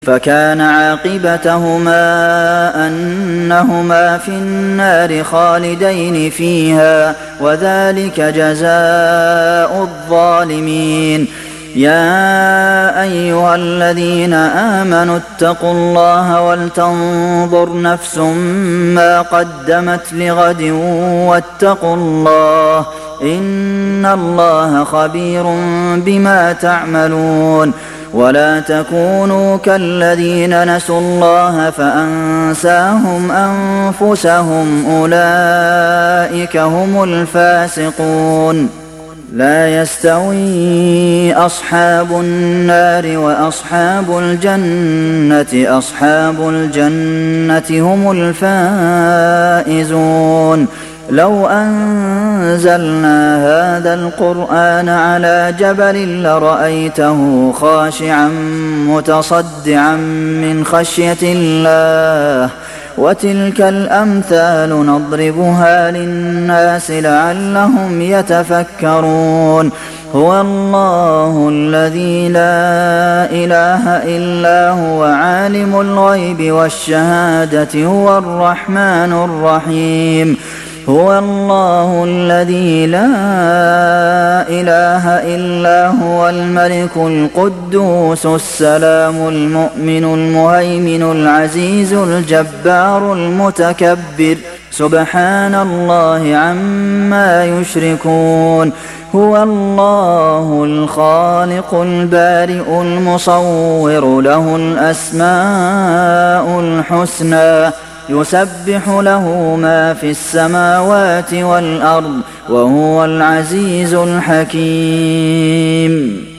فكان عاقبتهما أنهما في النار خالدين فيها وذلك جزاء الظالمين. يا أيها الذين آمنوا اتقوا الله ولتنظر نفس ما قدمت لغد واتقوا الله إن الله خبير بما تعملون. ولا تكونوا كالذين نسوا الله فأنساهم أنفسهم أولئك هم الفاسقون. لا يستوي أصحاب النار وأصحاب الجنة أصحاب الجنة هم الفائزون. لو أنزلنا هذا القرآن على جبل لرأيته خاشعا متصدعا من خشية الله وتلك الأمثال نضربها للناس لعلهم يتفكرون. هو الله الذي لا إله إلا هو عالم الغيب والشهادة هو الرحمن الرحيم. هو الله الذي لا إله إلا هو الملك القدوس السلام المؤمن المهيمن العزيز الجبار المتكبر سبحان الله عما يشركون. هو الله الخالق البارئ المصور له الأسماء الحسنى يسبح له ما في السماوات والأرض وهو العزيز الحكيم.